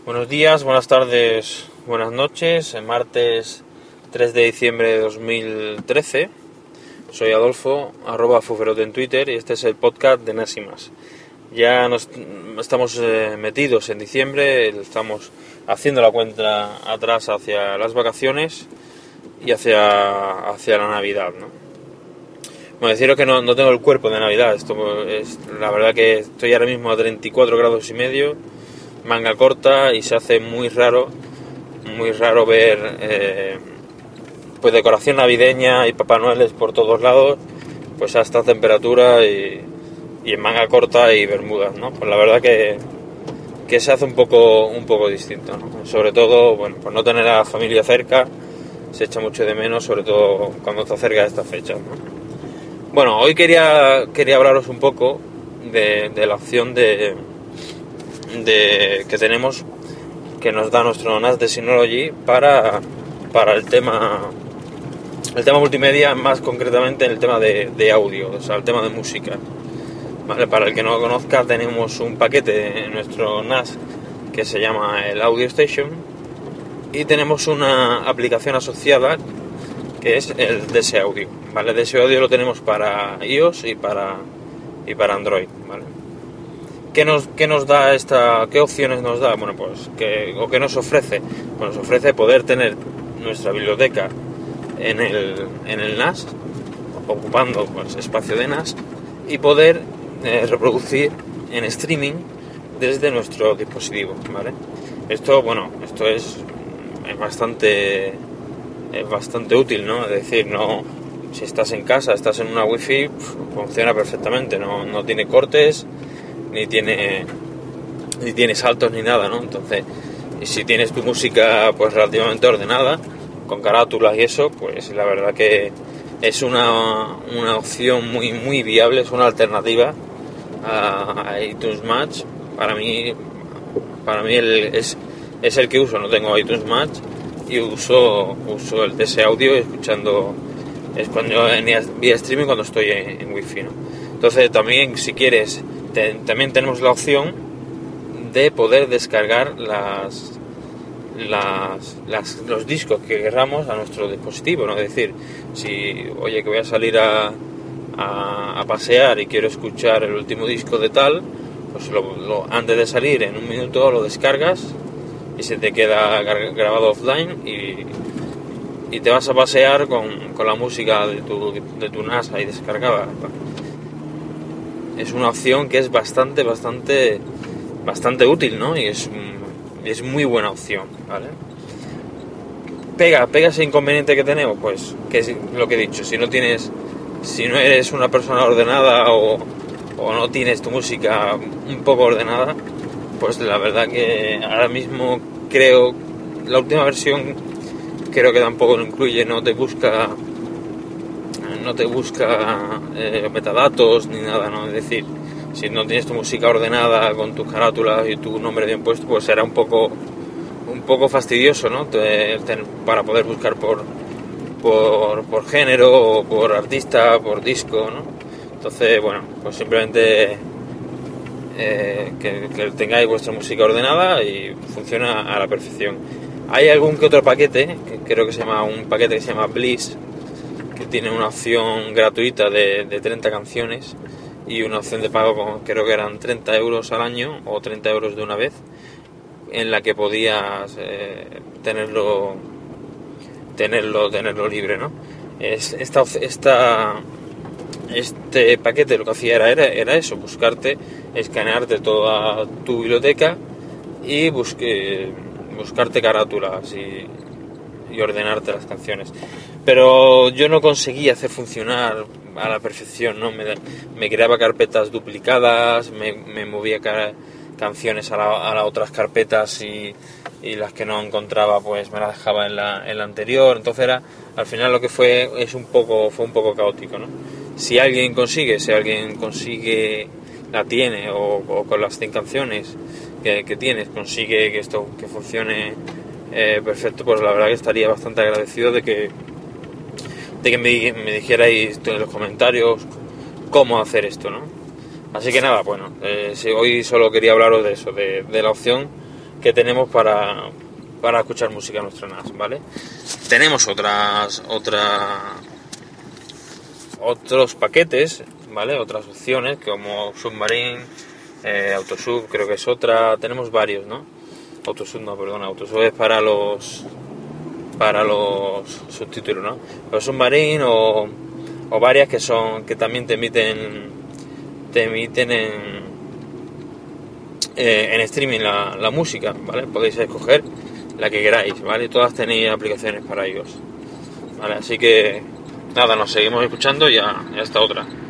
Buenos días, buenas tardes, buenas noches. Martes 3 de diciembre de 2013. Soy Adolfo, @Fuferote en Twitter, y este es el podcast de Nas y Más. Ya estamos metidos en diciembre, estamos haciendo la cuenta atrás hacia las vacaciones y hacia la Navidad, ¿no? Bueno, deciros que no tengo el cuerpo de Navidad. Esto es la verdad que estoy ahora mismo a 34 grados y medio, manga corta, y se hace muy raro ver pues decoración navideña y Papá Noel por todos lados, pues a esta temperatura y en manga corta y bermudas, ¿no? Pues la verdad que se hace un poco distinto, ¿no? Sobre todo, bueno, por no tener a la familia cerca, se echa mucho de menos, sobre todo cuando está cerca de estas fechas, ¿no? Bueno, hoy quería hablaros un poco de la opción de que tenemos, que nos da nuestro NAS de Synology para el tema multimedia, más concretamente en el tema de audio, o sea, el tema de música. Vale, para el que no lo conozca, tenemos un paquete en nuestro NAS que se llama el Audio Station, y tenemos una aplicación asociada que es el DS Audio, ¿vale? DS Audio lo tenemos para iOS y para Android, ¿vale? ¿Qué nos da qué opciones nos da? Bueno, pues ¿qué nos ofrece? Pues nos ofrece poder tener nuestra biblioteca en el NAS, ocupando pues espacio de NAS, y poder reproducir en streaming desde nuestro dispositivo, ¿vale? Esto es bastante útil, ¿no? Es decir, si estás en casa, estás en una wifi, funciona perfectamente, no tiene cortes, ni tiene saltos ni nada, ¿no? Entonces, si tienes tu música pues relativamente ordenada, con carátulas y eso, pues la verdad que es una opción muy viable, es una alternativa a iTunes Match. Para mí es el que uso. No tengo iTunes Match y uso el DS Audio escuchando, es cuando vía streaming, cuando estoy en wifi, ¿no? Entonces también, si quieres, también tenemos la opción de poder descargar los discos que queramos a nuestro dispositivo, ¿no? Es decir, que voy a salir a pasear y quiero escuchar el último disco de tal, pues antes de salir, en un minuto lo descargas y se te queda grabado offline, y te vas a pasear con la música de tu NAS ahí descargada. Es una opción que es bastante útil, ¿no? Y es muy buena opción, ¿vale? Pega ese inconveniente que tenemos, pues, que es lo que he dicho: si no eres una persona ordenada o no tienes tu música un poco ordenada, pues la verdad que ahora mismo creo, la última versión creo que tampoco lo incluye, no te busca metadatos ni nada, ¿no? Es decir, si no tienes tu música ordenada con tus carátulas y tu nombre bien puesto, pues será un poco fastidioso, ¿no? Para poder buscar por género, o por artista, por disco, ¿no? Entonces, bueno, pues simplemente que tengáis vuestra música ordenada y funciona a la perfección. Hay algún que otro paquete, que creo que se llama Bliss, que tiene una opción gratuita de 30 canciones y una opción de pago, creo que eran 30 euros al año o 30 euros de una vez, en la que podías tenerlo libre, ¿no? Este paquete lo que hacía era eso: escanearte toda tu biblioteca y buscarte carátulas y ordenarte las canciones. Pero yo no conseguía hacer funcionar a la perfección, ¿no? Me creaba carpetas duplicadas, me movía canciones a las otras carpetas, y las que no encontraba pues me las dejaba en la anterior. Entonces al final lo que fue un poco caótico, ¿no? Si alguien consigue la tiene, o con las 100 canciones que tienes consigue que esto que funcione perfecto, pues la verdad que estaría bastante agradecido de que me dijerais en los comentarios cómo hacer esto, ¿no? Así que nada, bueno, hoy solo quería hablaros de eso, de la opción que tenemos para escuchar música en nuestro NAS, ¿vale? Tenemos otros paquetes, ¿vale? Otras opciones como Submarine, Autosub creo que es otra, tenemos varios, ¿no? Autosub es para los subtítulos, ¿no? Pero Submarine o varias que también te emiten en streaming la música, ¿vale? Podéis escoger la que queráis, ¿vale? Todas tenéis aplicaciones para iOS, ¿vale? Así que nada, nos seguimos escuchando y hasta otra.